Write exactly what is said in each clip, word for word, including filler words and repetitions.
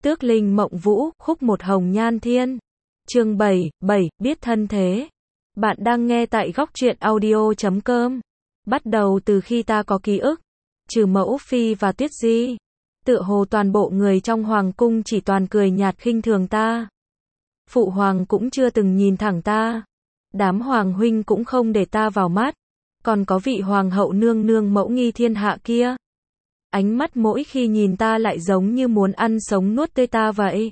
Tước Linh Mộng Vũ, khúc một Hồng Nhan Thiên. Chương bảy, bảy, biết thân thế. Bạn đang nghe tại góc truyện audio chấm com. Bắt đầu từ khi ta có ký ức, trừ Mẫu Phi và Tuyết Di, tựa hồ toàn bộ người trong hoàng cung chỉ toàn cười nhạt khinh thường ta. Phụ hoàng cũng chưa từng nhìn thẳng ta. Đám hoàng huynh cũng không để ta vào mắt. Còn có vị hoàng hậu nương nương mẫu nghi thiên hạ kia. Ánh mắt mỗi khi nhìn ta lại giống như muốn ăn sống nuốt tươi ta vậy.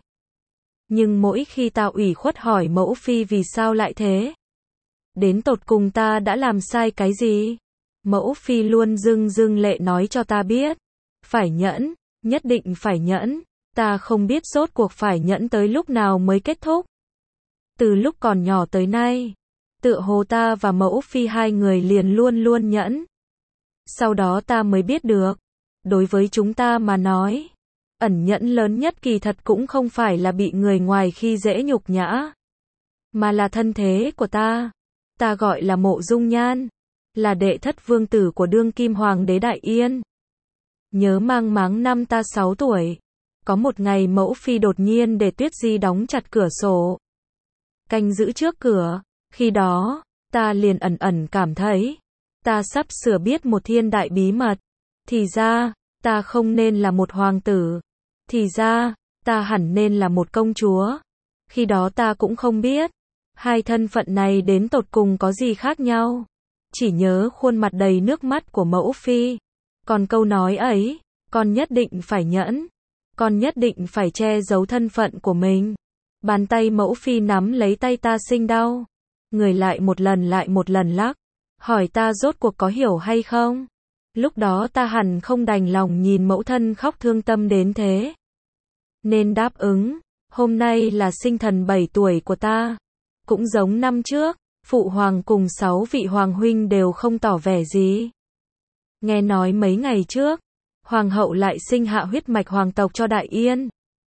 Nhưng mỗi khi ta ủy khuất hỏi Mẫu Phi vì sao lại thế, đến tột cùng ta đã làm sai cái gì, Mẫu Phi luôn dưng dưng lệ nói cho ta biết, phải nhẫn, nhất định phải nhẫn. Ta không biết rốt cuộc phải nhẫn tới lúc nào mới kết thúc. Từ lúc còn nhỏ tới nay, tựa hồ ta và Mẫu Phi hai người liền luôn luôn nhẫn. Sau đó ta mới biết được, đối với chúng ta mà nói, ẩn nhẫn lớn nhất kỳ thật cũng không phải là bị người ngoài khi dễ nhục nhã, mà là thân thế của ta. Ta gọi là Mộ Dung Nhan, là đệ thất vương tử của đương kim hoàng đế Đại Yên. Nhớ mang máng năm ta sáu tuổi, có một ngày Mẫu Phi đột nhiên để Tuyết Di đóng chặt cửa sổ, canh giữ trước cửa. Khi đó, ta liền ẩn ẩn cảm thấy, ta sắp sửa biết một thiên đại bí mật. Thì ra, ta không nên là một hoàng tử. Thì ra, ta hẳn nên là một công chúa. Khi đó ta cũng không biết, hai thân phận này đến tột cùng có gì khác nhau. Chỉ nhớ khuôn mặt đầy nước mắt của Mẫu Phi. Còn câu nói ấy, con nhất định phải nhẫn. Con nhất định phải che giấu thân phận của mình. Bàn tay Mẫu Phi nắm lấy tay ta sinh đau. Người lại một lần lại một lần lắc. Hỏi ta rốt cuộc có hiểu hay không? Lúc đó ta hẳn không đành lòng nhìn mẫu thân khóc thương tâm đến thế. Nên đáp ứng, hôm nay là sinh thần bảy tuổi của ta. Cũng giống năm trước, phụ hoàng cùng sáu vị hoàng huynh đều không tỏ vẻ gì. Nghe nói mấy ngày trước, hoàng hậu lại sinh hạ huyết mạch hoàng tộc cho Đại Yên.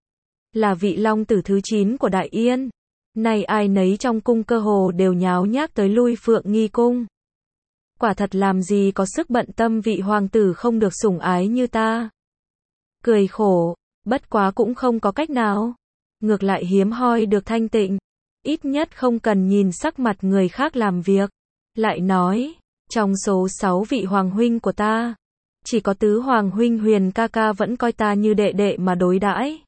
Là vị long tử thứ chín của Đại Yên. Nay ai nấy trong cung cơ hồ đều nháo nhác tới lui Phượng Nghi cung. Quả thật làm gì có sức bận tâm vị hoàng tử không được sủng ái như ta. Cười khổ, bất quá cũng không có cách nào. Ngược lại hiếm hoi được thanh tịnh. Ít nhất không cần nhìn sắc mặt người khác làm việc. Lại nói, trong số sáu vị hoàng huynh của ta, chỉ có tứ hoàng huynh Huyền ca ca vẫn coi ta như đệ đệ mà đối đãi.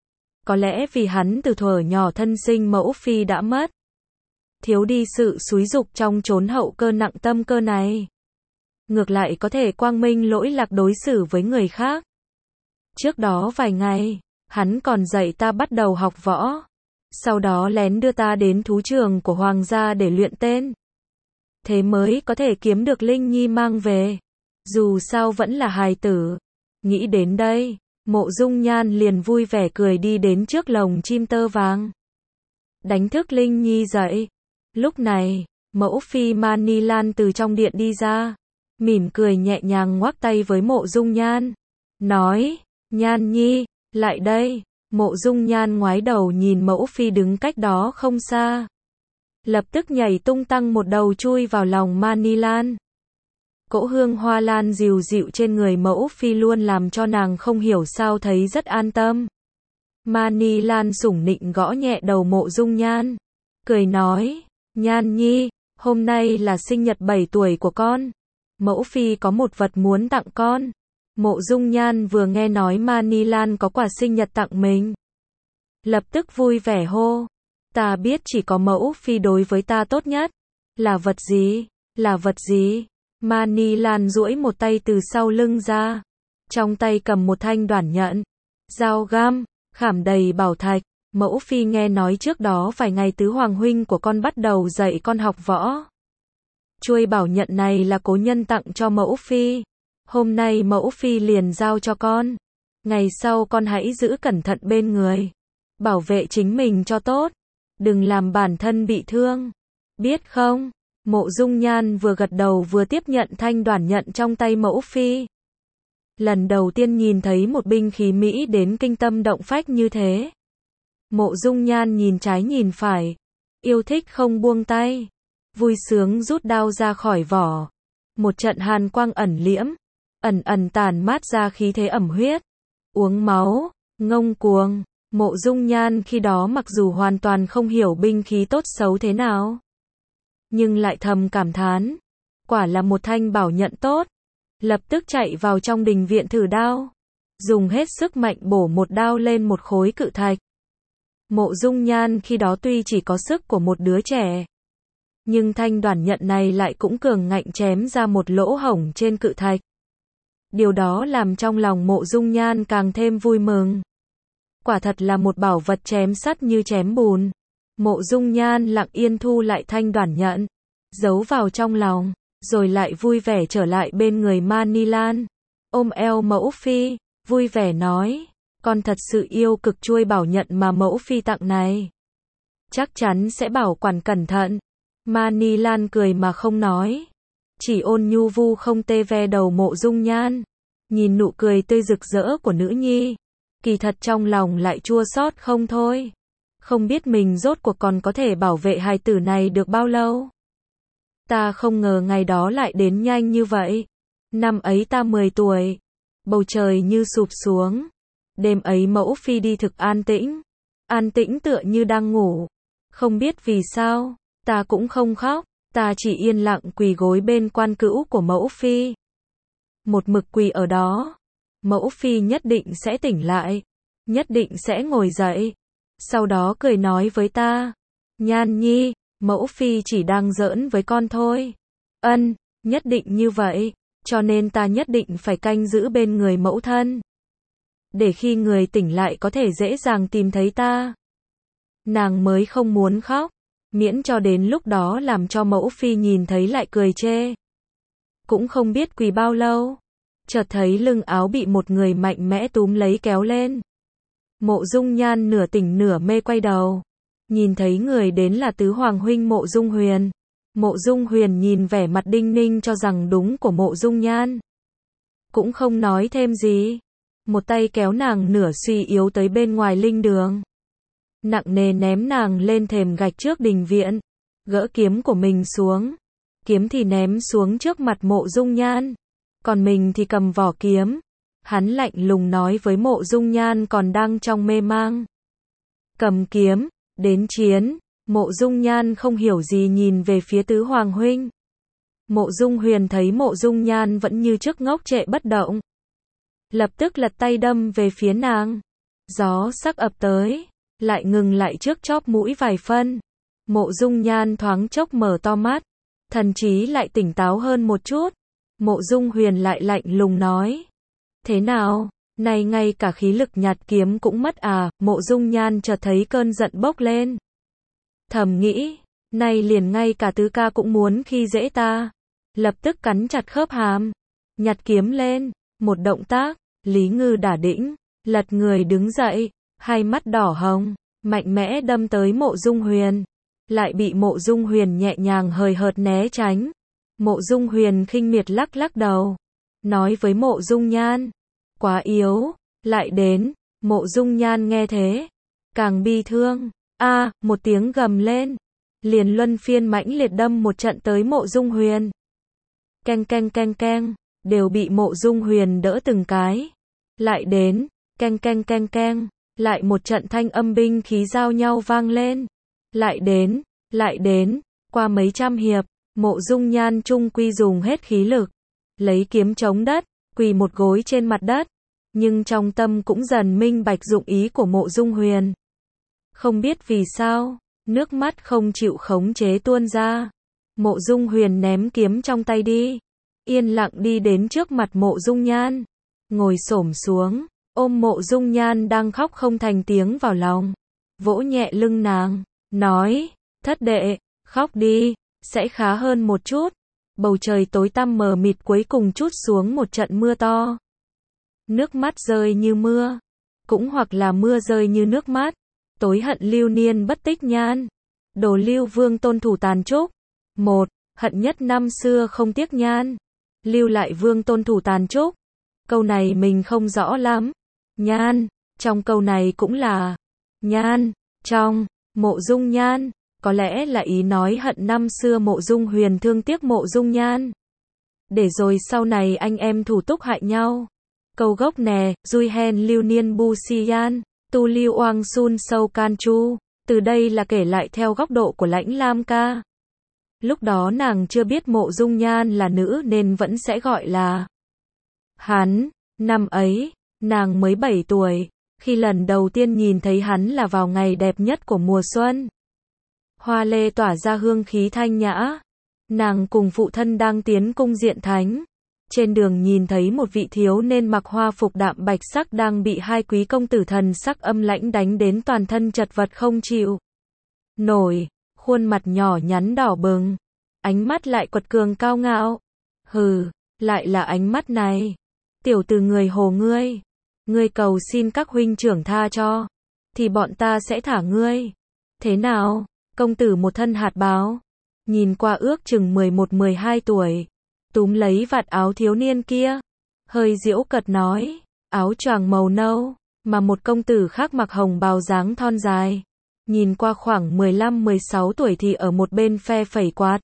Có lẽ vì hắn từ thuở nhỏ thân sinh Mẫu Phi đã mất, thiếu đi sự xúi dục trong chốn hậu cơ nặng tâm cơ này. Ngược lại có thể quang minh lỗi lạc đối xử với người khác. Trước đó vài ngày, hắn còn dạy ta bắt đầu học võ. Sau đó lén đưa ta đến thú trường của hoàng gia để luyện tên. Thế mới có thể kiếm được Linh Nhi mang về. Dù sao vẫn là hài tử. Nghĩ đến đây, Mộ Dung Nhan liền vui vẻ cười đi đến trước lồng chim tơ vàng. Đánh thức Linh Nhi dậy. Lúc này, Mẫu Phi Mani Lan từ trong điện đi ra, mỉm cười nhẹ nhàng ngoắc tay với Mộ Dung Nhan, nói, Nhan Nhi, lại đây. Mộ Dung Nhan ngoái đầu nhìn Mẫu Phi đứng cách đó không xa. Lập tức nhảy tung tăng một đầu chui vào lòng Mani Lan. Cỗ hương hoa lan dịu dịu trên người Mẫu Phi luôn làm cho nàng không hiểu sao thấy rất an tâm. Mani Lan sủng nịnh gõ nhẹ đầu Mộ Dung Nhan, cười nói, Nhan Nhi, hôm nay là sinh nhật bảy tuổi của con. Mẫu Phi có một vật muốn tặng con. Mộ Dung Nhan vừa nghe nói Mani Lan có quà sinh nhật tặng mình, lập tức vui vẻ hô, ta biết chỉ có Mẫu Phi đối với ta tốt nhất. Là vật gì? Là vật gì? Mani Lan duỗi một tay từ sau lưng ra, trong tay cầm một thanh đoản nhận, dao găm, khảm đầy bảo thạch. Mẫu Phi nghe nói trước đó vài ngày tứ hoàng huynh của con bắt đầu dạy con học võ. Chuôi bảo nhận này là cố nhân tặng cho Mẫu Phi. Hôm nay Mẫu Phi liền giao cho con. Ngày sau con hãy giữ cẩn thận bên người. Bảo vệ chính mình cho tốt. Đừng làm bản thân bị thương. Biết không? Mộ Dung Nhan vừa gật đầu vừa tiếp nhận thanh đoản nhận trong tay Mẫu Phi. Lần đầu tiên nhìn thấy một binh khí mỹ đến kinh tâm động phách như thế. Mộ Dung Nhan nhìn trái nhìn phải, yêu thích không buông tay, vui sướng rút đao ra khỏi vỏ. Một trận hàn quang ẩn liễm, ẩn ẩn tản mát ra khí thế ẩm huyết, uống máu, ngông cuồng. Mộ Dung Nhan khi đó mặc dù hoàn toàn không hiểu binh khí tốt xấu thế nào, nhưng lại thầm cảm thán, quả là một thanh bảo nhận tốt. Lập tức chạy vào trong đình viện thử đao, dùng hết sức mạnh bổ một đao lên một khối cự thạch. Mộ Dung Nhan khi đó tuy chỉ có sức của một đứa trẻ, nhưng thanh đoản nhận này lại cũng cường ngạnh chém ra một lỗ hổng trên cự thạch. Điều đó làm trong lòng Mộ Dung Nhan càng thêm vui mừng. Quả thật là một bảo vật chém sắt như chém bùn. Mộ Dung Nhan lặng yên thu lại thanh đoản nhận, giấu vào trong lòng, rồi lại vui vẻ trở lại bên người Mani Lan, ôm eo mẫu phi, vui vẻ nói, con thật sự yêu cực chuôi bảo nhận mà mẫu phi tặng này. Chắc chắn sẽ bảo quản cẩn thận. Mani Lan cười mà không nói, chỉ ôn nhu vu không tê ve đầu Mộ Dung Nhan, nhìn nụ cười tươi rực rỡ của nữ nhi, kỳ thật trong lòng lại chua xót không thôi. Không biết mình rốt cuộc còn có thể bảo vệ hài tử này được bao lâu. Ta không ngờ ngày đó lại đến nhanh như vậy. Năm ấy ta mười tuổi, bầu trời như sụp xuống. Đêm ấy mẫu phi đi thực an tĩnh, an tĩnh tựa như đang ngủ. Không biết vì sao, ta cũng không khóc, ta chỉ yên lặng quỳ gối bên quan cữu của mẫu phi. Một mực quỳ ở đó, mẫu phi nhất định sẽ tỉnh lại, nhất định sẽ ngồi dậy. Sau đó cười nói với ta, Nhan Nhi, mẫu phi chỉ đang giỡn với con thôi. Ân, nhất định như vậy, cho nên ta nhất định phải canh giữ bên người mẫu thân, để khi người tỉnh lại có thể dễ dàng tìm thấy ta. Nàng mới không muốn khóc, miễn cho đến lúc đó làm cho mẫu phi nhìn thấy lại cười chê. Cũng không biết quỳ bao lâu, chợt thấy lưng áo bị một người mạnh mẽ túm lấy kéo lên. Mộ Dung Nhan nửa tỉnh nửa mê quay đầu, nhìn thấy người đến là tứ hoàng huynh Mộ Dung Huyền. Mộ Dung Huyền nhìn vẻ mặt đinh ninh cho rằng đúng của Mộ Dung Nhan, cũng không nói thêm gì, một tay kéo nàng nửa suy yếu tới bên ngoài linh đường, nặng nề ném nàng lên thềm gạch trước đình viện, gỡ kiếm của mình xuống, kiếm thì ném xuống trước mặt Mộ Dung Nhan, còn mình thì cầm vỏ kiếm. Hắn lạnh lùng nói với Mộ Dung Nhan còn đang trong mê mang, cầm kiếm, đến chiến. Mộ Dung Nhan không hiểu gì nhìn về phía tứ hoàng huynh. Mộ Dung Huyền thấy Mộ Dung Nhan vẫn như trước ngốc trệ bất động, lập tức lật tay đâm về phía nàng. Gió sắc ập tới, lại ngừng lại trước chóp mũi vài phân. Mộ Dung Nhan thoáng chốc mở to mắt, thần trí lại tỉnh táo hơn một chút. Mộ Dung Huyền lại lạnh lùng nói, thế nào, này ngay cả khí lực nhạt kiếm cũng mất à? Mộ Dung Nhan chợt thấy cơn giận bốc lên, thầm nghĩ, này liền ngay cả tứ ca cũng muốn khi dễ ta. Lập tức cắn chặt khớp hàm, nhặt kiếm lên, một động tác, Lý Ngư đả đĩnh, lật người đứng dậy, hai mắt đỏ hồng, mạnh mẽ đâm tới Mộ Dung Huyền, lại bị Mộ Dung Huyền nhẹ nhàng hời hợt né tránh. Mộ Dung Huyền khinh miệt lắc lắc đầu, nói với Mộ Dung Nhan, quá yếu, lại đến. Mộ Dung Nhan nghe thế, càng bi thương, a, à, một tiếng gầm lên, liền luân phiên mãnh liệt đâm một trận tới Mộ Dung Huyền. Keng keng keng keng, đều bị Mộ Dung Huyền đỡ từng cái. Lại đến, keng keng keng keng, lại một trận thanh âm binh khí giao nhau vang lên. Lại đến, lại đến, qua mấy trăm hiệp, Mộ Dung Nhan trung quy dùng hết khí lực, lấy kiếm chống đất, quỳ một gối trên mặt đất, nhưng trong tâm cũng dần minh bạch dụng ý của Mộ Dung Huyền. Không biết vì sao, nước mắt không chịu khống chế tuôn ra. Mộ Dung Huyền ném kiếm trong tay đi, yên lặng đi đến trước mặt Mộ Dung Nhan, ngồi xổm xuống, ôm Mộ Dung Nhan đang khóc không thành tiếng vào lòng, vỗ nhẹ lưng nàng, nói, thất đệ, khóc đi, sẽ khá hơn một chút. Bầu trời tối tăm mờ mịt cuối cùng trút xuống một trận mưa to. Nước mắt rơi như mưa, cũng hoặc là mưa rơi như nước mắt. Tối hận lưu niên bất tích nhan, đồ lưu vương tôn thủ tàn trúc. Một, hận nhất năm xưa không tiếc nhan, lưu lại vương tôn thủ tàn trúc. Câu này mình không rõ lắm. Nhan, trong câu này cũng là nhan, trong Mộ Dung Nhan, có lẽ là ý nói hận năm xưa Mộ Dung Huyền thương tiếc Mộ Dung Nhan, để rồi sau này anh em thủ túc hại nhau. Câu gốc nè, Dui hen lưu niên bu si yan, Tu Lưu Oang Sun Sâu Can Chu, từ đây là kể lại theo góc độ của Lãnh Lam ca. Lúc đó nàng chưa biết Mộ Dung Nhan là nữ nên vẫn sẽ gọi là hắn. Năm ấy, nàng mới bảy tuổi, khi lần đầu tiên nhìn thấy hắn là vào ngày đẹp nhất của mùa xuân. Hoa lê tỏa ra hương khí thanh nhã. Nàng cùng phụ thân đang tiến cung diện thánh. Trên đường nhìn thấy một vị thiếu nên mặc hoa phục đạm bạch sắc đang bị hai quý công tử thần sắc âm lãnh đánh đến toàn thân chật vật không chịu nổi, khuôn mặt nhỏ nhắn đỏ bừng, ánh mắt lại quật cường cao ngạo. Hừ, lại là ánh mắt này. Tiểu tử người Hồ ngươi, ngươi cầu xin các huynh trưởng tha cho, thì bọn ta sẽ thả ngươi. Thế nào? Công tử một thân hạt báo, nhìn qua ước chừng mười một mười hai tuổi, túm lấy vạt áo thiếu niên kia, hơi giễu cợt nói, áo choàng màu nâu, mà một công tử khác mặc hồng bào dáng thon dài, nhìn qua khoảng mười lăm mười sáu tuổi thì ở một bên phe phẩy quạt.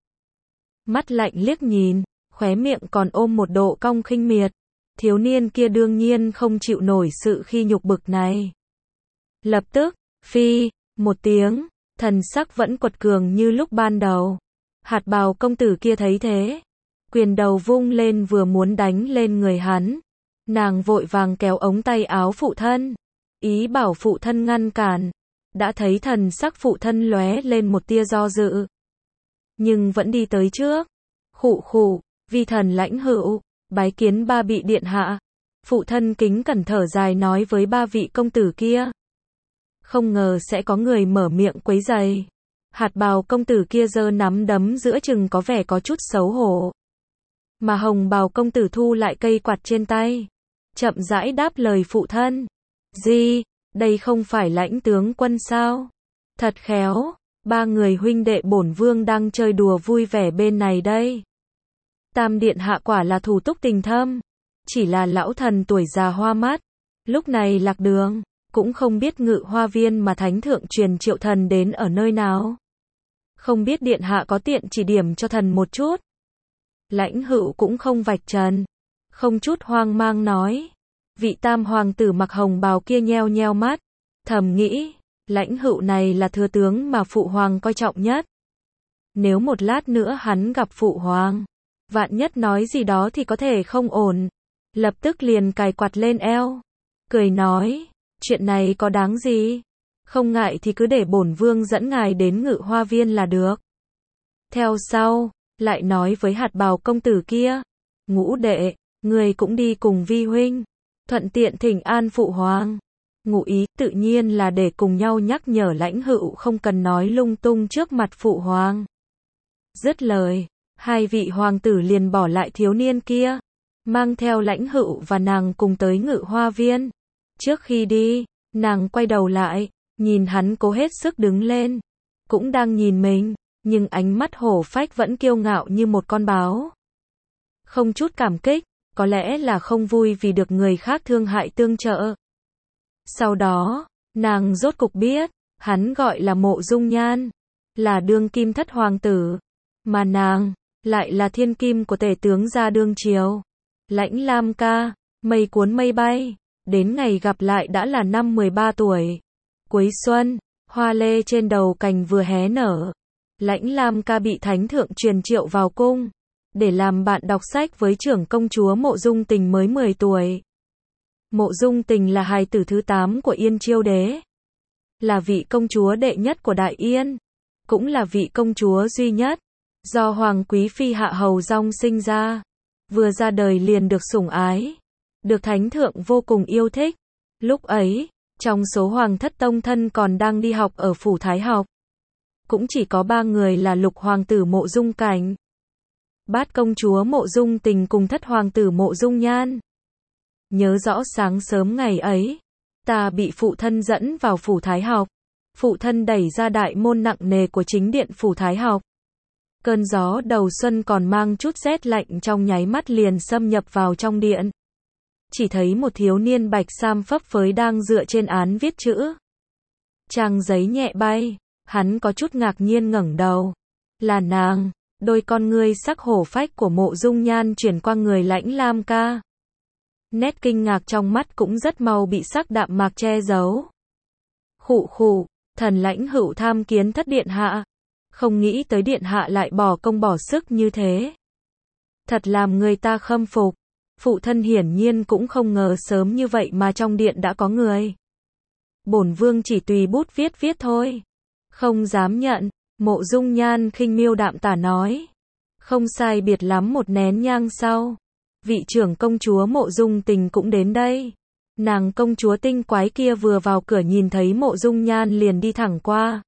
Mắt lạnh liếc nhìn, khóe miệng còn ôm một độ cong khinh miệt. Thiếu niên kia đương nhiên không chịu nổi sự khi nhục bực này. Lập tức, phi, một tiếng, thần sắc vẫn quật cường như lúc ban đầu. Hạt bào công tử kia thấy thế, quyền đầu vung lên vừa muốn đánh lên người hắn. Nàng vội vàng kéo ống tay áo phụ thân, ý bảo phụ thân ngăn cản. Đã thấy thần sắc phụ thân lóe lên một tia do dự, nhưng vẫn đi tới trước. Khụ khụ, vi thần Lãnh Hữu, bái kiến ba vị điện hạ. Phụ thân kính cẩn thở dài nói với ba vị công tử kia. Không ngờ sẽ có người mở miệng quấy rầy. Hạt bào công tử kia giơ nắm đấm giữa chừng có vẻ có chút xấu hổ. Mà hồng bào công tử thu lại cây quạt trên tay, chậm rãi đáp lời phụ thân. Gì, đây không phải Lãnh tướng quân sao? Thật khéo, ba người huynh đệ bổn vương đang chơi đùa vui vẻ bên này đây. Tam điện hạ quả là thủ túc tình thâm, chỉ là lão thần tuổi già hoa mắt, lúc này lạc đường, cũng không biết Ngự Hoa Viên mà thánh thượng truyền Triệu thần đến ở nơi nào. Không biết điện hạ có tiện chỉ điểm cho thần một chút. Lãnh Hữu cũng không vạch trần, không chút hoang mang nói. Vị tam hoàng tử mặc hồng bào kia nheo nheo mắt, thầm nghĩ, Lãnh Hữu này là thừa tướng mà phụ hoàng coi trọng nhất. Nếu một lát nữa hắn gặp phụ hoàng, vạn nhất nói gì đó thì có thể không ổn. Lập tức liền cài quạt lên eo, cười nói, chuyện này có đáng gì? Không ngại thì cứ để bổn vương dẫn ngài đến Ngự Hoa Viên là được. Theo sau, lại nói với hạt bào công tử kia, ngũ đệ, người cũng đi cùng vi huynh, thuận tiện thỉnh an phụ hoàng. Ngụ ý tự nhiên là để cùng nhau nhắc nhở Lãnh Hữu không cần nói lung tung trước mặt phụ hoàng. Dứt lời, hai vị hoàng tử liền bỏ lại thiếu niên kia, mang theo Lãnh Hữu và nàng cùng tới Ngự Hoa Viên. Trước khi đi, nàng quay đầu lại, nhìn hắn cố hết sức đứng lên, cũng đang nhìn mình, nhưng ánh mắt hổ phách vẫn kiêu ngạo như một con báo. Không chút cảm kích, có lẽ là không vui vì được người khác thương hại tương trợ. Sau đó, nàng rốt cục biết, hắn gọi là Mộ Dung Nhan, là đương kim thất hoàng tử, mà nàng lại là thiên kim của tể tướng gia đương triều. Lãnh Lam ca, mây cuốn mây bay, đến ngày gặp lại đã là năm mười ba tuổi. Cuối xuân, hoa lê trên đầu cành vừa hé nở. Lãnh Lam ca bị thánh thượng truyền triệu vào cung, để làm bạn đọc sách với trưởng công chúa Mộ Dung Tình mới mười tuổi. Mộ Dung Tình là hài tử thứ tám của Yên Chiêu đế, là vị công chúa đệ nhất của Đại Yên, cũng là vị công chúa duy nhất do Hoàng Quý Phi Hạ Hầu Dong sinh ra. Vừa ra đời liền được sủng ái, được thánh thượng vô cùng yêu thích. Lúc ấy, trong số hoàng thất tông thân còn đang đi học ở phủ Thái học, cũng chỉ có ba người là lục hoàng tử Mộ Dung Cảnh, bát công chúa Mộ Dung Tình cùng thất hoàng tử Mộ Dung Nhan. Nhớ rõ sáng sớm ngày ấy, ta bị phụ thân dẫn vào phủ Thái học. Phụ thân đẩy ra đại môn nặng nề của chính điện phủ Thái học. Cơn gió đầu xuân còn mang chút rét lạnh trong nháy mắt liền xâm nhập vào trong điện. Chỉ thấy một thiếu niên bạch sam phấp phới đang dựa trên án viết chữ. Trang giấy nhẹ bay, hắn có chút ngạc nhiên ngẩng đầu. Là nàng, đôi con ngươi sắc hổ phách của Mộ Dung Nhan chuyển qua người Lãnh Lam ca. Nét kinh ngạc trong mắt cũng rất mau bị sắc đạm mạc che giấu. Khụ khụ, thần Lãnh Hữu tham kiến thất điện hạ. Không nghĩ tới điện hạ lại bỏ công bỏ sức như thế. Thật làm người ta khâm phục. Phụ thân hiển nhiên cũng không ngờ sớm như vậy mà trong điện đã có người. Bổn vương chỉ tùy bút viết viết thôi. Không dám nhận, Mộ Dung Nhan khinh miêu đạm tả nói. Không sai biệt lắm một nén nhang sau. Vị trưởng công chúa Mộ Dung Tình cũng đến đây. Nàng công chúa tinh quái kia vừa vào cửa nhìn thấy Mộ Dung Nhan liền đi thẳng qua.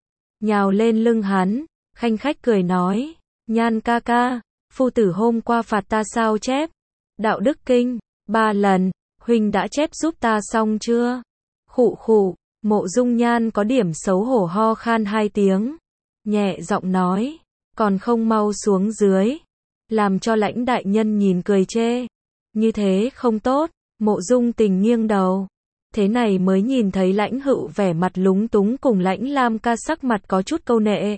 Nhào lên lưng hắn, khanh khách cười nói. Nhan ca ca, phu tử hôm qua phạt ta sao chép. Đạo đức kinh, ba lần, huynh đã chép giúp ta xong chưa? Khụ khụ, Mộ Dung Nhan có điểm xấu hổ ho khan hai tiếng. Nhẹ giọng nói, còn không mau xuống dưới. Làm cho Lãnh đại nhân nhìn cười chê. Như thế không tốt, Mộ Dung Tình nghiêng đầu. Thế này mới nhìn thấy Lãnh Hữu vẻ mặt lúng túng cùng Lãnh Lam ca sắc mặt có chút câu nệ.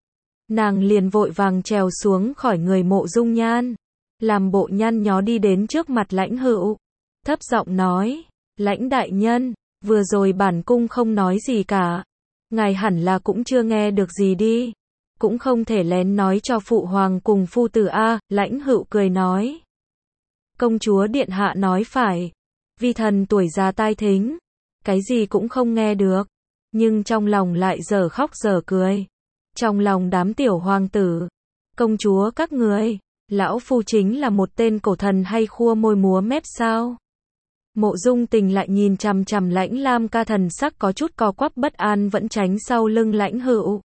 Nàng liền vội vàng trèo xuống khỏi người Mộ Dung Nhan. Làm bộ nhăn nhó đi đến trước mặt Lãnh Hữu. Thấp giọng nói, Lãnh đại nhân, vừa rồi bản cung không nói gì cả. Ngài hẳn là cũng chưa nghe được gì đi. Cũng không thể lén nói cho phụ hoàng cùng phu tử a. Lãnh Hữu cười nói. Công chúa điện hạ nói phải. Vi thần tuổi già tai thính. Cái gì cũng không nghe được. Nhưng trong lòng lại giờ khóc giờ cười. Trong lòng đám tiểu hoàng tử. Công chúa các người. Lão phu chính là một tên cổ thần hay khua môi múa mép sao? Mộ Dung Tình lại nhìn chằm chằm Lãnh Lam ca, thần sắc có chút co quắp bất an vẫn tránh sau lưng Lãnh Hữu.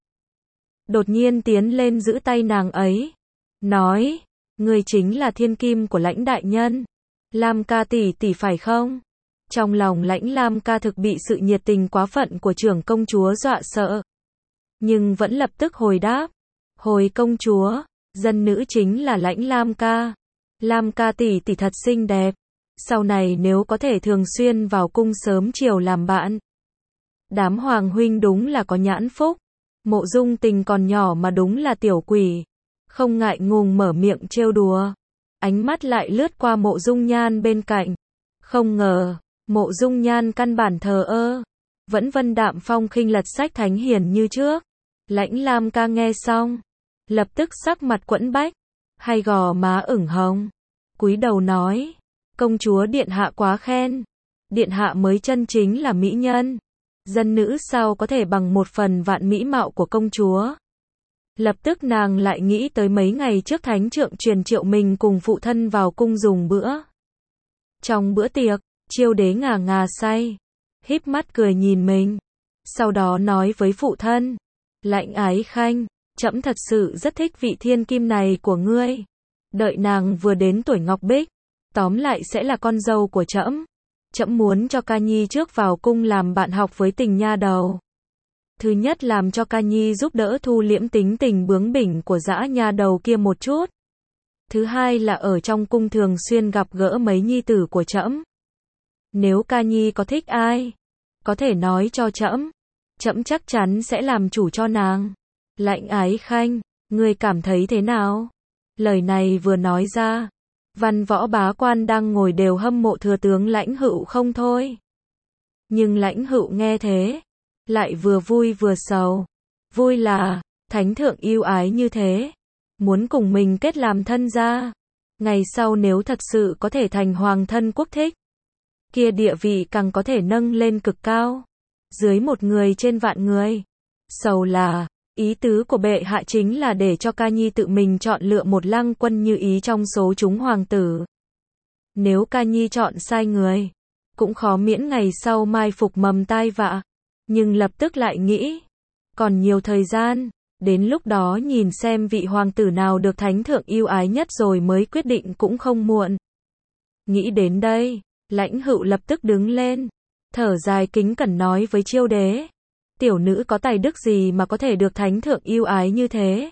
Đột nhiên tiến lên giữ tay nàng ấy. Nói, người chính là thiên kim của Lãnh đại nhân. Lam ca tỷ tỷ phải không? Trong lòng Lãnh Lam ca thực bị sự nhiệt tình quá phận của trưởng công chúa dọa sợ. Nhưng vẫn lập tức hồi đáp. Hồi công chúa, dân nữ chính là Lãnh Lam ca. Lam ca tỷ tỷ thật xinh đẹp. Sau này nếu có thể thường xuyên vào cung sớm chiều làm bạn. Đám hoàng huynh đúng là có nhãn phúc. Mộ Dung Tình còn nhỏ mà đúng là tiểu quỷ. Không ngại ngùng mở miệng trêu đùa. Ánh mắt lại lướt qua Mộ Dung Nhan bên cạnh. Không ngờ, Mộ Dung Nhan căn bản thờ ơ. Vẫn vân đạm phong khinh lật sách thánh hiền như trước. Lãnh Lam ca nghe xong. Lập tức sắc mặt quẫn bách. Hay gò má ửng hồng. Cúi đầu nói. Công chúa điện hạ quá khen. Điện hạ mới chân chính là mỹ nhân. Dân nữ sao có thể bằng một phần vạn mỹ mạo của công chúa. Lập tức nàng lại nghĩ tới mấy ngày trước thánh trượng truyền Triệu mình cùng phụ thân vào cung dùng bữa. Trong bữa tiệc, Chiêu đế ngà ngà say. Híp mắt cười nhìn mình. Sau đó nói với phụ thân. Lãnh ái khanh, trẫm thật sự rất thích vị thiên kim này của ngươi. Đợi nàng vừa đến tuổi ngọc bích. Tóm lại sẽ là con dâu của trẫm. Trẫm muốn cho ca nhi trước vào cung làm bạn học với Tình nha đầu. Thứ nhất làm cho ca nhi giúp đỡ thu liễm tính tình bướng bỉnh của dã nha đầu kia một chút. Thứ hai là ở trong cung thường xuyên gặp gỡ mấy nhi tử của trẫm. Nếu ca nhi có thích ai, có thể nói cho trẫm. Trẫm chắc chắn sẽ làm chủ cho nàng. Lãnh ái khanh, ngươi cảm thấy thế nào? Lời này vừa nói ra. Văn võ bá quan đang ngồi đều hâm mộ thừa tướng Lãnh Hữu không thôi. Nhưng Lãnh Hữu nghe thế, lại vừa vui vừa sầu. Vui là, thánh thượng yêu ái như thế. Muốn cùng mình kết làm thân gia. Ngày sau nếu thật sự có thể thành hoàng thân quốc thích. Kia địa vị càng có thể nâng lên cực cao. Dưới một người trên vạn người. Sầu là, ý tứ của bệ hạ chính là để cho ca nhi tự mình chọn lựa một lăng quân như ý trong số chúng hoàng tử. Nếu ca nhi chọn sai người, cũng khó miễn ngày sau mai phục mầm tai vạ. Nhưng lập tức lại nghĩ, còn nhiều thời gian, đến lúc đó nhìn xem vị hoàng tử nào được thánh thượng yêu ái nhất rồi mới quyết định cũng không muộn. Nghĩ đến đây, Lãnh Hữu lập tức đứng lên, thở dài kính cẩn nói với Chiêu đế. Tiểu nữ có tài đức gì mà có thể được thánh thượng yêu ái như thế?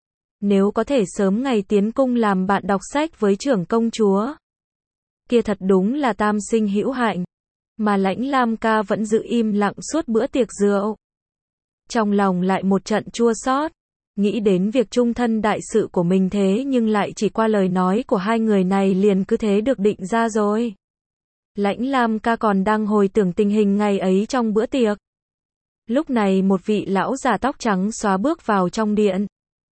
Nếu có thể sớm ngày tiến cung làm bạn đọc sách với trưởng công chúa, kia thật đúng là tam sinh hữu hạnh. Mà Lãnh Lam ca vẫn giữ im lặng suốt bữa tiệc rượu. Trong lòng lại một trận chua xót, nghĩ đến việc chung thân đại sự của mình thế nhưng lại chỉ qua lời nói của hai người này liền cứ thế được định ra rồi. Lãnh Lam ca còn đang hồi tưởng tình hình ngày ấy trong bữa tiệc. Lúc này một vị lão già tóc trắng xóa bước vào trong điện.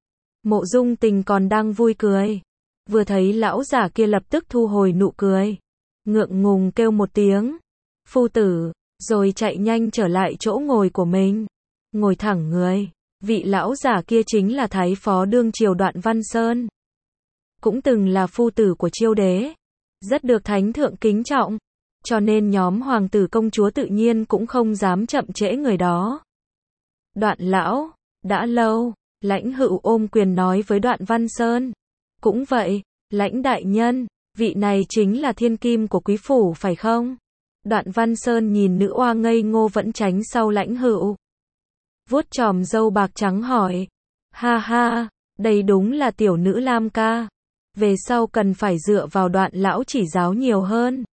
Mộ Dung Tình còn đang vui cười. Vừa thấy lão già kia lập tức thu hồi nụ cười. Ngượng ngùng kêu một tiếng. Phu tử, rồi chạy nhanh trở lại chỗ ngồi của mình. Ngồi thẳng người. Vị lão già kia chính là Thái Phó Đương Triều Đoạn Văn Sơn. Cũng từng là phu tử của Chiêu Đế. Rất được Thánh Thượng kính trọng. Cho nên nhóm hoàng tử công chúa tự nhiên cũng không dám chậm trễ người đó. Đoạn lão, đã lâu, Lãnh Hữu ôm quyền nói với Đoạn Văn Sơn. Cũng vậy, Lãnh đại nhân, vị này chính là thiên kim của quý phủ phải không? Đoạn Văn Sơn nhìn nữ oa ngây ngô vẫn tránh sau Lãnh Hữu. Vuốt chòm râu bạc trắng hỏi. Ha ha, đây đúng là tiểu nữ Lam ca. Về sau cần phải dựa vào Đoạn lão chỉ giáo nhiều hơn.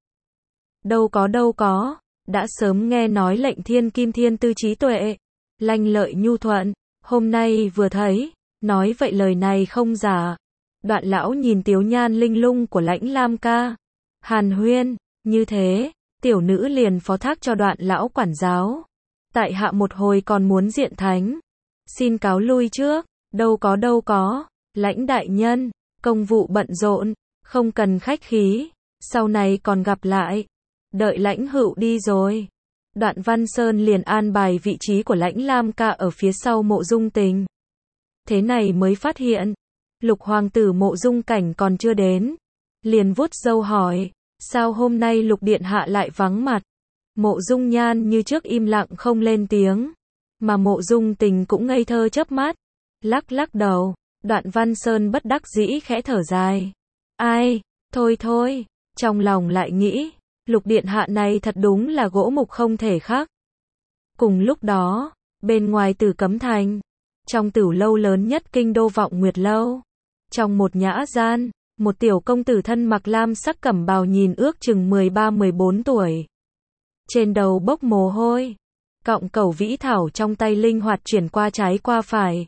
Đâu có đâu có, đã sớm nghe nói lệnh thiên kim thiên tư trí tuệ, lanh lợi nhu thuận, hôm nay vừa thấy, nói vậy lời này không giả. Đoạn lão nhìn tiếu nhan linh lung của Lãnh Lam ca. Hàn huyên, như thế, tiểu nữ liền phó thác cho Đoạn lão quản giáo. Tại hạ một hồi còn muốn diện thánh. Xin cáo lui trước, đâu có đâu có, Lãnh đại nhân, công vụ bận rộn, không cần khách khí, sau này còn gặp lại. Đợi Lãnh Hữu đi rồi. Đoạn Văn Sơn liền an bài vị trí của Lãnh Lam ca ở phía sau Mộ Dung Tình. Thế này mới phát hiện, Lục hoàng tử Mộ Dung Cảnh còn chưa đến. Liền vuốt râu hỏi, sao hôm nay Lục điện hạ lại vắng mặt? Mộ Dung Nhan như trước im lặng không lên tiếng. Mà Mộ Dung Tình cũng ngây thơ chớp mắt. Lắc lắc đầu, Đoạn Văn Sơn bất đắc dĩ khẽ thở dài. Ai, thôi thôi, trong lòng lại nghĩ. Lục điện hạ này thật đúng là gỗ mục không thể khác. Cùng lúc đó, bên ngoài Tử Cấm Thành, trong tửu lâu lớn nhất kinh đô Vọng Nguyệt Lâu, trong một nhã gian, một tiểu công tử thân mặc lam sắc cẩm bào nhìn ước chừng mười ba mười bốn tuổi. Trên đầu bốc mồ hôi, cọng cẩu vĩ thảo trong tay linh hoạt chuyển qua trái qua phải.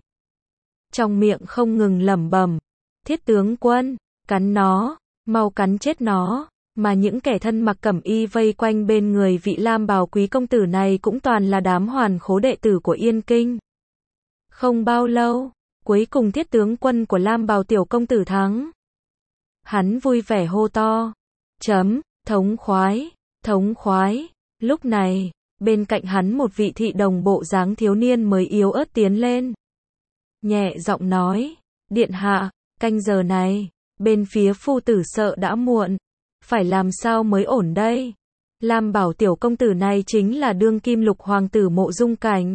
Trong miệng không ngừng lẩm bẩm, Thiết tướng quân, cắn nó, mau cắn chết nó. Mà những kẻ thân mặc cẩm y vây quanh bên người vị lam bào quý công tử này cũng toàn là đám hoàn khố đệ tử của Yên Kinh. Không bao lâu, cuối cùng Thiết tướng quân của lam bào tiểu công tử thắng. Hắn vui vẻ hô to. Chấm, thống khoái, thống khoái. Lúc này, bên cạnh hắn một vị thị đồng bộ dáng thiếu niên mới yếu ớt tiến lên. Nhẹ giọng nói, điện hạ, canh giờ này, bên phía phu tử sợ đã muộn. Phải làm sao mới ổn đây? Lam bảo tiểu công tử này chính là đương kim lục hoàng tử Mộ Dung Cảnh.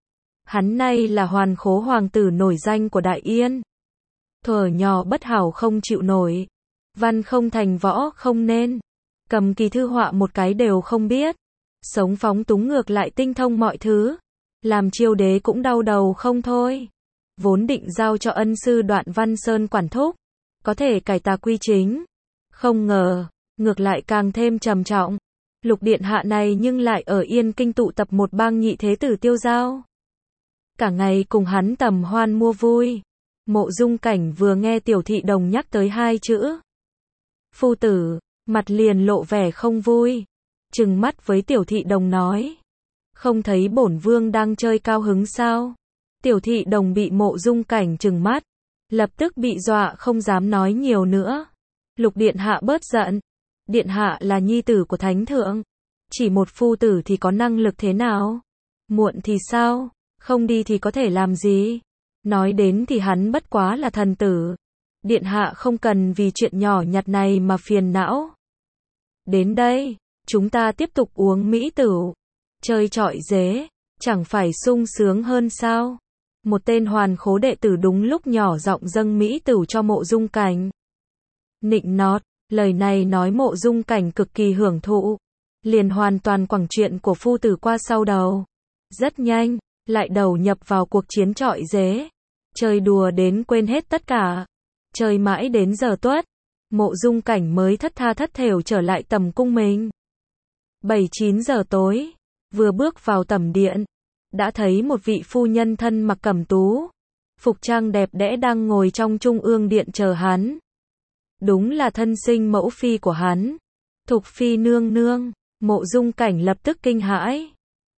Hắn nay là hoàn khố hoàng tử nổi danh của Đại Yên. Thuở nhỏ bất hảo không chịu nổi. Văn không thành võ không nên. Cầm kỳ thư họa một cái đều không biết. Sống phóng túng ngược lại tinh thông mọi thứ. Làm Chiêu Đế cũng đau đầu không thôi. Vốn định giao cho ân sư Đoạn Văn Sơn quản thúc. Có thể cải tà quy chính. Không ngờ, ngược lại càng thêm trầm trọng. Lục điện hạ này nhưng lại ở Yên Kinh tụ tập một bang nhị thế tử tiêu dao. Cả ngày cùng hắn tầm hoan mua vui. Mộ Dung Cảnh vừa nghe tiểu thị đồng nhắc tới hai chữ phu tử, mặt liền lộ vẻ không vui. Trừng mắt với tiểu thị đồng nói. Không thấy bổn vương đang chơi cao hứng sao? Tiểu thị đồng bị Mộ Dung Cảnh trừng mắt. Lập tức bị dọa không dám nói nhiều nữa. Lục điện hạ bớt giận. Điện hạ là nhi tử của thánh thượng. Chỉ một phu tử thì có năng lực thế nào? Muộn thì sao? Không đi thì có thể làm gì? Nói đến thì hắn bất quá là thần tử. Điện hạ không cần vì chuyện nhỏ nhặt này mà phiền não. Đến đây, chúng ta tiếp tục uống mỹ tửu. Chơi trọi dế, chẳng phải sung sướng hơn sao? Một tên hoàn khố đệ tử đúng lúc nhỏ giọng dâng mỹ tửu cho Mộ Dung Cảnh. Nịnh nọt, lời này nói Mộ Dung Cảnh cực kỳ hưởng thụ. Liền hoàn toàn quẳng chuyện của phu tử qua sau đầu. Rất nhanh, lại đầu nhập vào cuộc chiến trọi dế. Chơi đùa đến quên hết tất cả. Chơi mãi đến giờ tuất. Mộ Dung Cảnh mới thất tha thất thểu trở lại tầm cung mình. bảy chín giờ tối, vừa bước vào tẩm điện. Đã thấy một vị phu nhân thân mặc cẩm tú. Phục trang đẹp đẽ đang ngồi trong trung ương điện chờ hắn. Đúng là thân sinh mẫu phi của hắn. Thục phi nương nương. Mộ Dung Cảnh lập tức kinh hãi.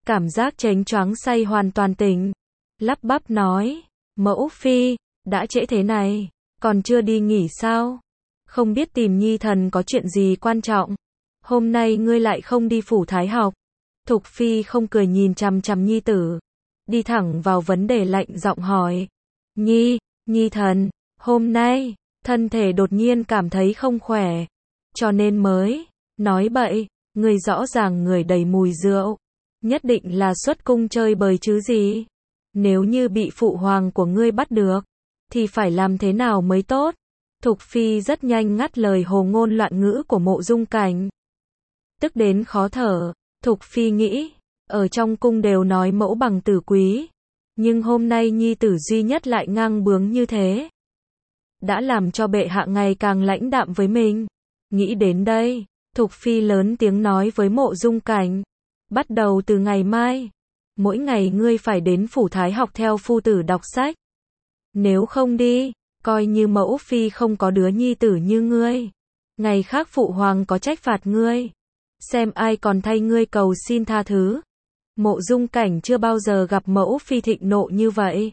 cảm giác chánh choáng say hoàn toàn tỉnh. Lắp bắp nói, mẫu phi, đã trễ thế này, còn chưa đi nghỉ sao? Không biết tìm nhi thần có chuyện gì quan trọng? Hôm nay ngươi lại không đi phủ thái học. Thục phi không cười nhìn chằm chằm nhi tử, đi thẳng vào vấn đề lạnh giọng hỏi. Nhi, nhi thần, hôm nay, thân thể đột nhiên cảm thấy không khỏe, cho nên mới nói bậy, ngươi rõ ràng người đầy mùi rượu, nhất định là xuất cung chơi bời chứ gì. Nếu như bị phụ hoàng của ngươi bắt được, thì phải làm thế nào mới tốt? Thục phi rất nhanh ngắt lời hồ ngôn loạn ngữ của Mộ Dung Cảnh. Tức đến khó thở, Thục phi nghĩ, ở trong cung đều nói mẫu bằng tử quý, nhưng hôm nay nhi tử duy nhất lại ngang bướng như thế, đã làm cho bệ hạ ngày càng lãnh đạm với mình. Nghĩ đến đây, Thục phi lớn tiếng nói với Mộ Dung Cảnh, bắt đầu từ ngày mai, mỗi ngày ngươi phải đến phủ thái học theo phu tử đọc sách. Nếu không đi, coi như mẫu phi không có đứa nhi tử như ngươi. Ngày khác phụ hoàng có trách phạt ngươi, xem ai còn thay ngươi cầu xin tha thứ. Mộ Dung Cảnh chưa bao giờ gặp mẫu phi thịnh nộ như vậy.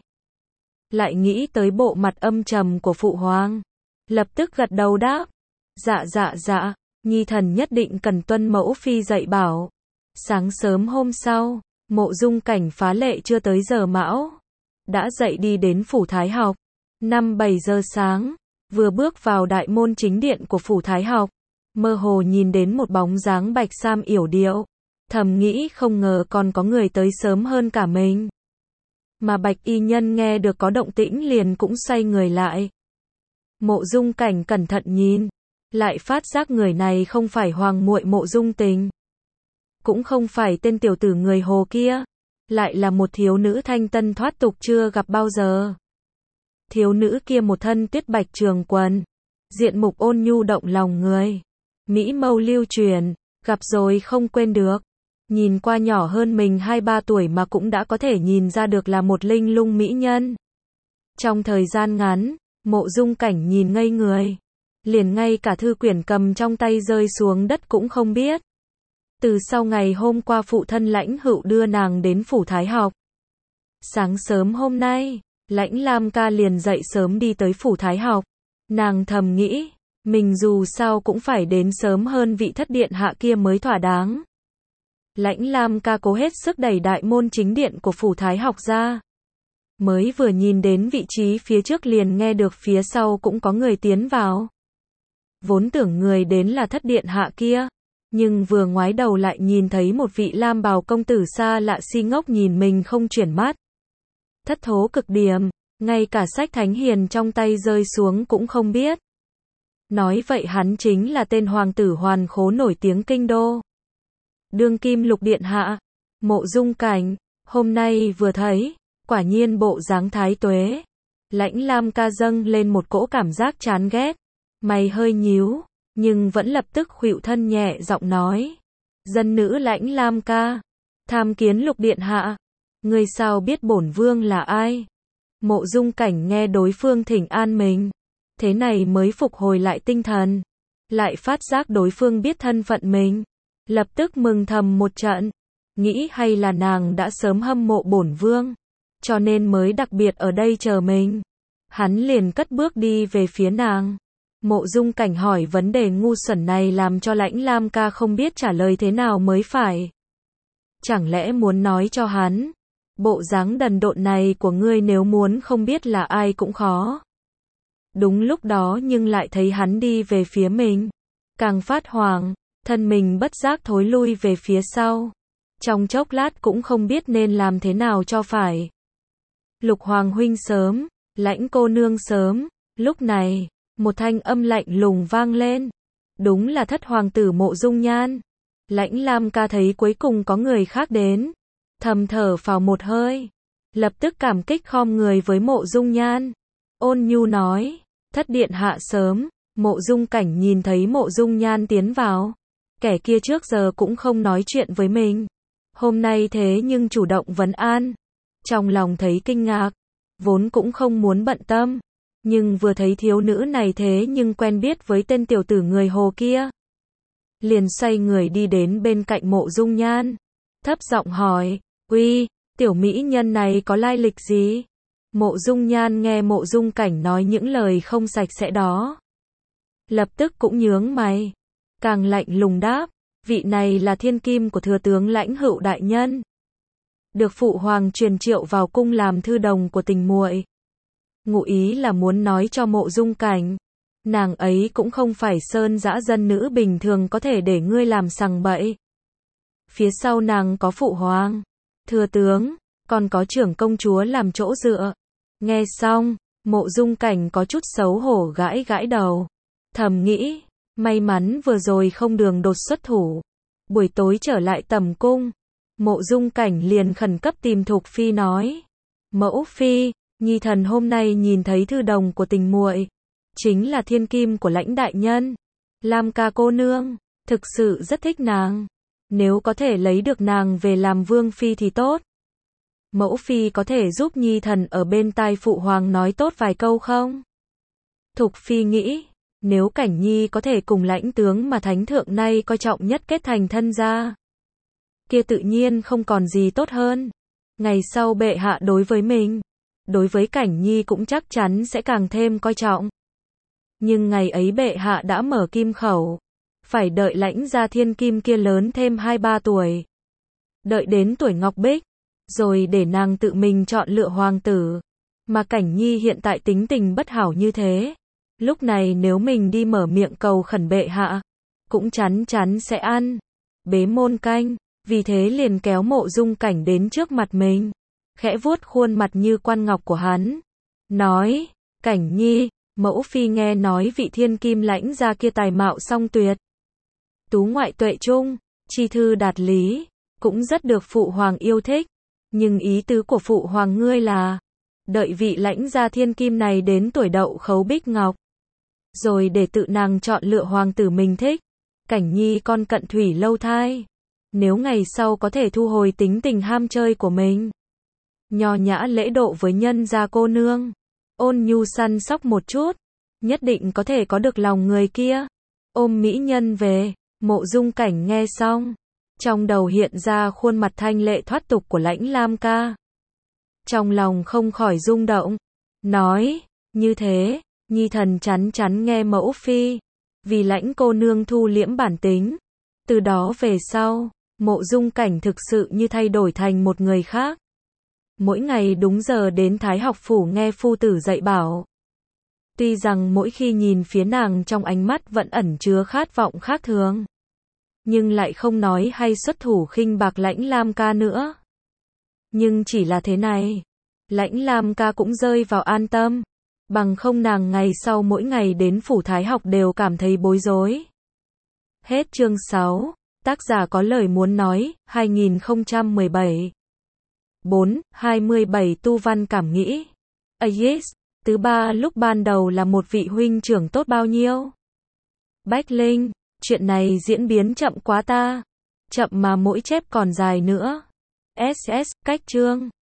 Lại nghĩ tới bộ mặt âm trầm của phụ hoàng, lập tức gật đầu đáp. Dạ dạ dạ, nhi thần nhất định cần tuân mẫu phi dạy bảo. Sáng sớm hôm sau, Mộ Dung Cảnh phá lệ chưa tới giờ mão, đã dậy đi đến phủ thái học. Năm bảy giờ sáng, vừa bước vào đại môn chính điện của phủ thái học, mơ hồ nhìn đến một bóng dáng bạch sam yểu điệu, thầm nghĩ không ngờ còn có người tới sớm hơn cả mình. Mà bạch y nhân nghe được có động tĩnh liền cũng xoay người lại. Mộ Dung Cảnh cẩn thận nhìn, lại phát giác người này không phải hoàng muội Mộ Dung Tình, cũng không phải tên tiểu tử người Hồ kia, lại là một thiếu nữ thanh tân thoát tục chưa gặp bao giờ. Thiếu nữ kia một thân tuyết bạch trường quần, diện mục ôn nhu động lòng người, mỹ mâu lưu truyền, gặp rồi không quên được. Nhìn qua nhỏ hơn mình hai ba tuổi mà cũng đã có thể nhìn ra được là một linh lung mỹ nhân. Trong thời gian ngắn, Mộ Dung Cảnh nhìn ngây người, liền ngay cả thư quyển cầm trong tay rơi xuống đất cũng không biết. Từ sau ngày hôm qua phụ thân Lãnh Hữu đưa nàng đến phủ thái học, sáng sớm hôm nay, Lãnh Lam ca liền dậy sớm đi tới phủ thái học. Nàng thầm nghĩ, mình dù sao cũng phải đến sớm hơn vị thất điện hạ kia mới thỏa đáng. Lãnh Lam ca cố hết sức đẩy đại môn chính điện của phủ thái học ra. Mới vừa nhìn đến vị trí phía trước liền nghe được phía sau cũng có người tiến vào. Vốn tưởng người đến là thất điện hạ kia, nhưng vừa ngoái đầu lại nhìn thấy một vị lam bào công tử xa lạ si ngốc nhìn mình không chuyển mắt. Thất thố cực điểm, ngay cả sách thánh hiền trong tay rơi xuống cũng không biết. Nói vậy hắn chính là tên hoàng tử Hoàn Khố nổi tiếng kinh đô. Đương kim lục điện hạ, Mộ Dung Cảnh, hôm nay vừa thấy, quả nhiên bộ dáng thái tuế. Lãnh Lam ca dâng lên một cỗ cảm giác chán ghét, mày hơi nhíu, nhưng vẫn lập tức khuỵu thân nhẹ giọng nói. Dân nữ Lãnh Lam ca, tham kiến lục điện hạ. Ngươi sao biết bổn vương là ai? Mộ Dung Cảnh nghe đối phương thỉnh an mình, thế này mới phục hồi lại tinh thần, lại phát giác đối phương biết thân phận mình, lập tức mừng thầm một trận, nghĩ hay là nàng đã sớm hâm mộ bổn vương, cho nên mới đặc biệt ở đây chờ mình. Hắn liền cất bước đi về phía nàng. Mộ Dung Cảnh hỏi vấn đề ngu xuẩn này làm cho Lãnh Lam ca không biết trả lời thế nào mới phải. Chẳng lẽ muốn nói cho hắn, bộ dáng đần độn này của ngươi nếu muốn không biết là ai cũng khó. Đúng lúc đó nhưng lại thấy hắn đi về phía mình, càng phát hoảng, thân mình bất giác thối lui về phía sau. Trong chốc lát cũng không biết nên làm thế nào cho phải. Lục hoàng huynh sớm, Lãnh cô nương sớm. Lúc này, một thanh âm lạnh lùng vang lên. Đúng là thất hoàng tử Mộ Dung Nhan. Lãnh Lam ca thấy cuối cùng có người khác đến, thầm thở phào một hơi, lập tức cảm kích khom người với Mộ Dung Nhan. Ôn nhu nói, thất điện hạ sớm. Mộ Dung Cảnh nhìn thấy Mộ Dung Nhan tiến vào, kẻ kia trước giờ cũng không nói chuyện với mình, hôm nay thế nhưng chủ động vấn an. Trong lòng thấy kinh ngạc, vốn cũng không muốn bận tâm, nhưng vừa thấy thiếu nữ này thế nhưng quen biết với tên tiểu tử người Hồ kia, liền xoay người đi đến bên cạnh Mộ Dung Nhan, thấp giọng hỏi, Uy, tiểu mỹ nhân này có lai lịch gì? Mộ Dung Nhan nghe Mộ Dung Cảnh nói những lời không sạch sẽ đó, lập tức cũng nhướng mày, càng lạnh lùng đáp, vị này là thiên kim của thừa tướng Lãnh Hữu đại nhân, được phụ hoàng truyền triệu vào cung làm thư đồng của tình muội. Ngụ ý là muốn nói cho Mộ Dung Cảnh, nàng ấy cũng không phải sơn dã dân nữ bình thường có thể để ngươi làm sằng bậy. Phía sau nàng có phụ hoàng, thừa tướng, còn có trưởng công chúa làm chỗ dựa. Nghe xong, Mộ Dung Cảnh có chút xấu hổ gãi gãi đầu, thầm nghĩ, may mắn vừa rồi không đường đột xuất thủ. Buổi tối trở lại tầm cung, Mộ Dung Cảnh liền khẩn cấp tìm Thục Phi nói, mẫu phi, nhi thần hôm nay nhìn thấy thư đồng của tình muội, chính là thiên kim của Lãnh đại nhân, Lam Ca cô nương, thực sự rất thích nàng, nếu có thể lấy được nàng về làm vương phi thì tốt. Mẫu phi có thể giúp nhi thần ở bên tai phụ hoàng nói tốt vài câu không? Thục Phi nghĩ, nếu Cảnh Nhi có thể cùng Lãnh tướng mà thánh thượng nay coi trọng nhất kết thành thân gia, kia tự nhiên không còn gì tốt hơn. Ngày sau bệ hạ đối với mình, đối với Cảnh Nhi cũng chắc chắn sẽ càng thêm coi trọng. Nhưng ngày ấy bệ hạ đã mở kim khẩu, phải đợi Lãnh gia thiên kim kia lớn thêm hai ba tuổi, đợi đến tuổi ngọc bích, rồi để nàng tự mình chọn lựa hoàng tử. Mà Cảnh Nhi hiện tại tính tình bất hảo như thế, lúc này nếu mình đi mở miệng cầu khẩn bệ hạ, cũng chắn chắn sẽ ăn bế môn canh. Vì thế liền kéo Mộ Dung Cảnh đến trước mặt mình, khẽ vuốt khuôn mặt như quan ngọc của hắn, nói, Cảnh Nhi, mẫu phi nghe nói vị thiên kim Lãnh gia kia tài mạo song tuyệt, tú ngoại tuệ trung, chi thư đạt lý, cũng rất được phụ hoàng yêu thích. Nhưng ý tứ của phụ hoàng ngươi là, đợi vị Lãnh gia thiên kim này đến tuổi đậu khấu bích ngọc, rồi để tự nàng chọn lựa hoàng tử mình thích. Cảnh Nhi con cận thủy lâu thai, nếu ngày sau có thể thu hồi tính tình ham chơi của mình, nho nhã lễ độ với nhân gia cô nương, ôn nhu săn sóc một chút, nhất định có thể có được lòng người kia, ôm mỹ nhân về. Mộ Dung Cảnh nghe xong, trong đầu hiện ra khuôn mặt thanh lệ thoát tục của Lãnh Lam ca, trong lòng không khỏi rung động, nói, như thế, nhi thần chắn chắn nghe mẫu phi, vì Lãnh cô nương thu liễm bản tính. Từ đó về sau, Mộ Dung Cảnh thực sự như thay đổi thành một người khác. Mỗi ngày đúng giờ đến Thái học phủ nghe phu tử dạy bảo. Tuy rằng mỗi khi nhìn phía nàng trong ánh mắt vẫn ẩn chứa khát vọng khác thường, nhưng lại không nói hay xuất thủ khinh bạc Lãnh Lam ca nữa. Nhưng chỉ là thế này, Lãnh Lam ca cũng rơi vào an tâm, bằng không nàng ngày sau mỗi ngày đến phủ Thái học đều cảm thấy bối rối. Hết chương sáu, tác giả có lời muốn nói, hai nghìn không trăm mười bảy. bốn, hai mươi bảy tu văn cảm nghĩ. Aegis, thứ ba lúc ban đầu là một vị huynh trưởng tốt bao nhiêu. Bách Linh, chuyện này diễn biến chậm quá ta. Chậm mà mỗi chép còn dài nữa. ét ét, cách chương.